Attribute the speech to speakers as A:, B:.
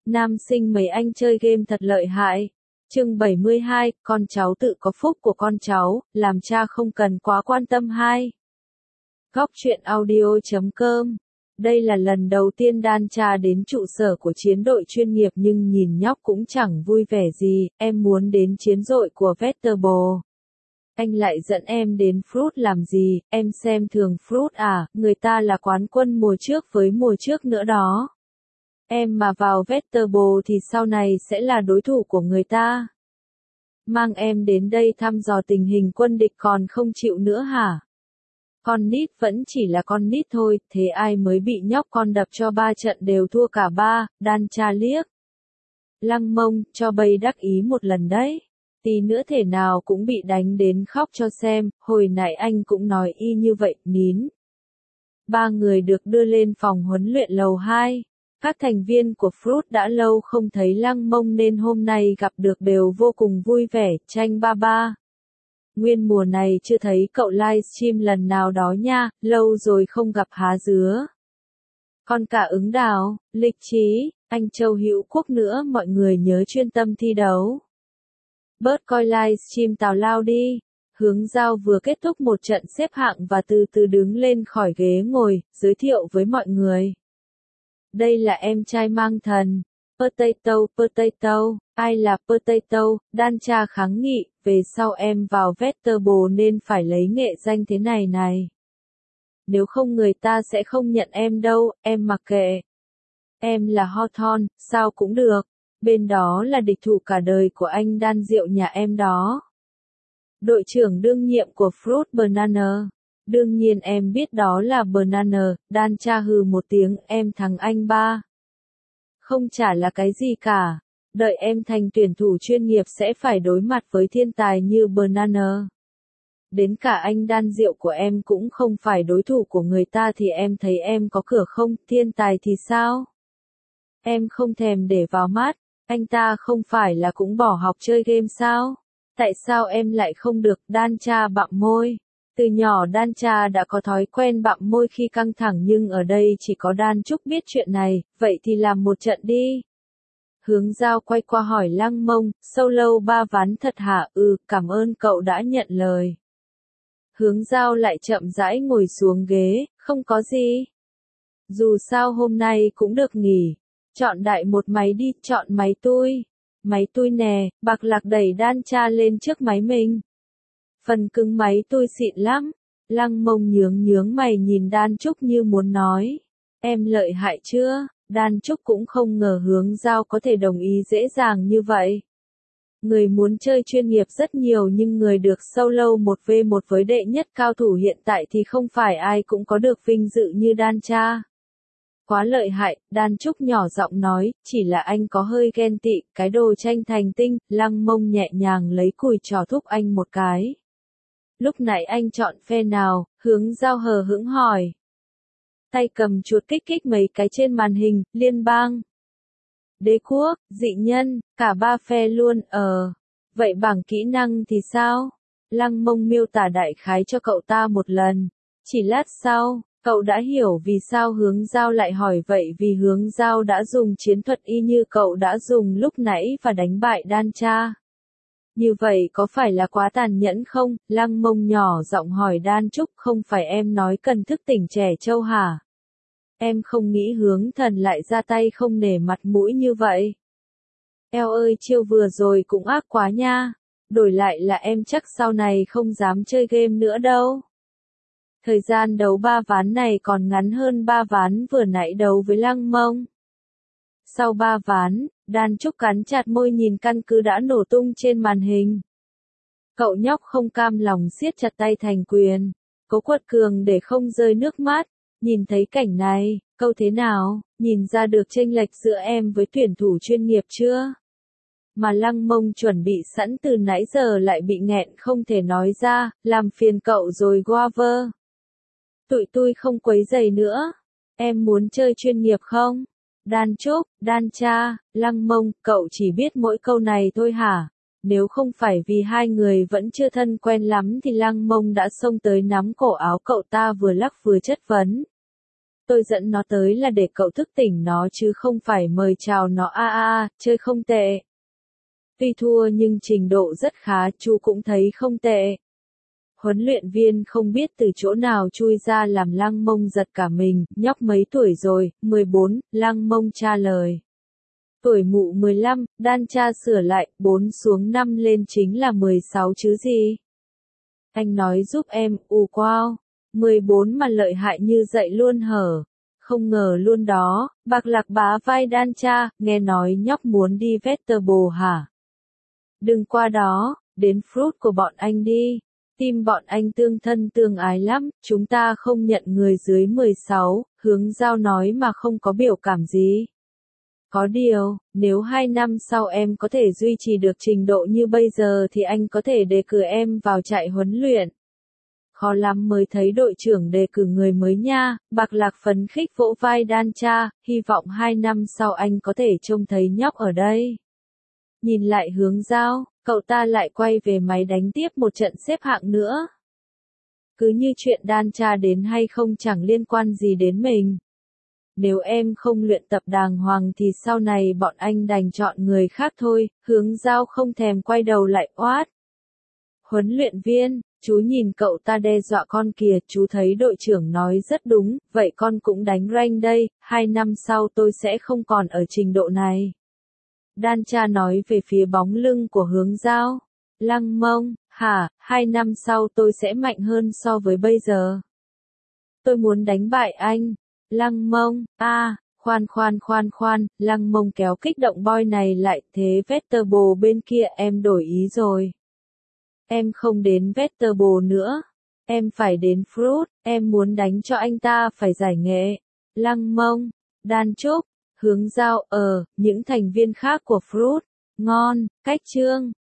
A: Nam sinh mấy anh chơi game thật lợi hại. Chương 72, con cháu tự có phúc của con cháu, làm cha không cần quá quan tâm. Hai. Góc truyện audio.com. Đây là lần đầu tiên Dan cha đến trụ sở của chiến đội chuyên nghiệp nhưng nhìn nhóc cũng chẳng vui vẻ gì, em muốn đến chiến đội của Vegetable. Anh lại dẫn em đến Fruit làm gì, em xem thường Fruit à, người ta là quán quân mùa trước với mùa trước nữa đó. Em mà vào Vegetable thì sau này sẽ là đối thủ của người ta. Mang em đến đây thăm dò tình hình quân địch còn không chịu nữa hả? Con nít vẫn chỉ là con nít thôi, thế ai mới bị nhóc con đập cho 3 trận đều thua cả 3, Dan cha liếc. Lăng Mông, cho Bay đắc ý một lần đấy. Tí nữa thể nào cũng bị đánh đến khóc cho xem, hồi nãy anh cũng nói y như vậy, nín. 3 người được đưa lên phòng huấn luyện lầu 2. Các thành viên của Fruit đã lâu không thấy Lăng Mông nên hôm nay gặp được đều vô cùng vui vẻ, tranh ba ba. Nguyên mùa này chưa thấy cậu livestream lần nào đó nha, lâu rồi không gặp há dứa. Con cả ứng đào, lịch trí, anh Châu Hữu Quốc nữa, mọi người nhớ chuyên tâm thi đấu. Bớt coi livestream tào lao đi. Hướng Giao vừa kết thúc một trận xếp hạng và từ từ đứng lên khỏi ghế ngồi, giới thiệu với mọi người. Đây là em trai mang thần. Potato, ai là Potato? Dan cha kháng nghị, về sau em vào Vegetable nên phải lấy nghệ danh thế này này. Nếu không người ta sẽ không nhận em đâu, em mặc kệ. Em là Hawthorne, sao cũng được. Bên đó là địch thủ cả đời của anh Dan Diệu nhà em đó. Đội trưởng đương nhiệm của Fruit Banana. Đương nhiên em biết đó là Banana, Dan cha hừ một tiếng, em thắng anh ba. Không chả là cái gì cả. Đợi em thành tuyển thủ chuyên nghiệp sẽ phải đối mặt với thiên tài như Banana. Đến cả anh Dan Diệu của em cũng không phải đối thủ của người ta thì em thấy em có cửa không, thiên tài thì sao? Em không thèm để vào mắt, anh ta không phải là cũng bỏ học chơi game sao? Tại sao em lại không được? Dan cha bặm môi. Từ nhỏ Dan cha đã có thói quen bặm môi khi căng thẳng nhưng ở đây chỉ có Dan Trúc biết chuyện này, vậy thì làm một trận đi. Hướng Giao quay qua hỏi Lăng Mông, solo 3 ván thật hả? Cảm ơn cậu đã nhận lời. Hướng Giao lại chậm rãi ngồi xuống ghế, không có gì. Dù sao hôm nay cũng được nghỉ. Chọn đại một máy đi, chọn máy tôi. Máy tôi nè, Bạc Lạc đẩy Dan cha lên trước máy mình. Phần cứng máy tôi xịn lắm. Lăng Mông nhướng mày nhìn Dan Trúc như muốn nói. Em lợi hại chưa? Dan Trúc cũng không ngờ Hướng Giao có thể đồng ý dễ dàng như vậy. Người muốn chơi chuyên nghiệp rất nhiều nhưng người được solo 1v1 với đệ nhất cao thủ hiện tại thì không phải ai cũng có được vinh dự như Dan cha. Quá lợi hại, Dan Trúc nhỏ giọng nói, chỉ là anh có hơi ghen tị, cái đồ tranh thành tinh. Lăng Mông nhẹ nhàng lấy cùi trò thúc anh một cái. Lúc nãy anh chọn phe nào? Hướng Giao hờ hững hỏi. Tay cầm chuột kích mấy cái trên màn hình, liên bang, đế quốc, dị nhân, cả 3 phe luôn. Vậy bảng kỹ năng thì sao? Lăng Mông miêu tả đại khái cho cậu ta một lần. Chỉ lát sau, cậu đã hiểu vì sao Hướng Giao lại hỏi vậy, vì Hướng Giao đã dùng chiến thuật y như cậu đã dùng lúc nãy và đánh bại Dan cha. Như vậy có phải là quá tàn nhẫn không? Lăng Mông nhỏ giọng hỏi Dan Trúc, không phải em nói cần thức tỉnh trẻ trâu hả? Em không nghĩ Hướng Thần lại ra tay không nể mặt mũi như vậy. Eo ơi, chiêu vừa rồi cũng ác quá nha. Đổi lại là em chắc sau này không dám chơi game nữa đâu. Thời gian đấu 3 ván này còn ngắn hơn 3 ván vừa nãy đấu với Lăng Mông. Sau 3 ván, Dan Trúc cắn chặt môi nhìn căn cứ đã nổ tung trên màn hình. Cậu nhóc không cam lòng siết chặt tay thành quyền, cố quật cường để không rơi nước mắt. Nhìn thấy cảnh này, câu thế nào, nhìn ra được chênh lệch giữa em với tuyển thủ chuyên nghiệp chưa? Mà Lăng Mông chuẩn bị sẵn từ nãy giờ lại bị nghẹn không thể nói ra, làm phiền cậu rồi Guaver. Tụi tôi không quấy rầy nữa. Em muốn chơi chuyên nghiệp không? Dan Trúc, Dan cha, Lăng Mông, cậu chỉ biết mỗi câu này thôi hả? Nếu không phải vì hai người vẫn chưa thân quen lắm thì Lăng Mông đã xông tới nắm cổ áo cậu ta vừa lắc vừa chất vấn. Tôi dẫn nó tới là để cậu thức tỉnh nó chứ không phải mời chào nó chơi không tệ. Tuy thua nhưng trình độ rất khá, chú cũng thấy không tệ. Huấn luyện viên không biết từ chỗ nào chui ra làm Lăng Mông giật cả mình, nhóc mấy tuổi rồi, 14, Lăng Mông trả lời. Tuổi mụ 15, Đan cha sửa lại, 4 xuống 5 lên chính là 16 chứ gì. Anh nói giúp em, wow, 14 mà lợi hại như vậy luôn hở. Không ngờ luôn đó, Bạc Lạc bá vai Đan cha, nghe nói nhóc muốn đi Vegetable hả? Đừng qua đó, đến fruit của bọn anh đi. Tim bọn anh tương thân tương ái lắm, chúng ta không nhận người dưới 16, Hướng Giao nói mà không có biểu cảm gì. Có điều, nếu 2 năm sau em có thể duy trì được trình độ như bây giờ thì anh có thể đề cử em vào trại huấn luyện. Khó lắm mới thấy đội trưởng đề cử người mới nha, Bạc Lạc phấn khích vỗ vai Đan cha, hy vọng 2 năm sau anh có thể trông thấy nhóc ở đây. Nhìn lại Hướng Giao, cậu ta lại quay về máy đánh tiếp một trận xếp hạng nữa. Cứ như chuyện Đan cha đến hay không chẳng liên quan gì đến mình. Nếu em không luyện tập đàng hoàng thì sau này bọn anh đành chọn người khác thôi, Hướng Giao không thèm quay đầu lại oát. Huấn luyện viên, chú nhìn cậu ta đe dọa con kìa, chú thấy đội trưởng nói rất đúng, vậy con cũng đánh rank đây, 2 năm sau tôi sẽ không còn ở trình độ này. Đan cha nói về phía bóng lưng của Hướng Giao. Lăng Mông, hả, 2 năm sau tôi sẽ mạnh hơn so với bây giờ. Tôi muốn đánh bại anh. Lăng Mông, khoan, Lăng Mông kéo kích động boy này lại, thế Vegetable bên kia em đổi ý rồi. Em không đến Vegetable nữa. Em phải đến Fruit, em muốn đánh cho anh ta phải giải nghệ. Lăng Mông, Đan Trúc, Hướng Giao, những thành viên khác của Fruit, ngon, cách chương.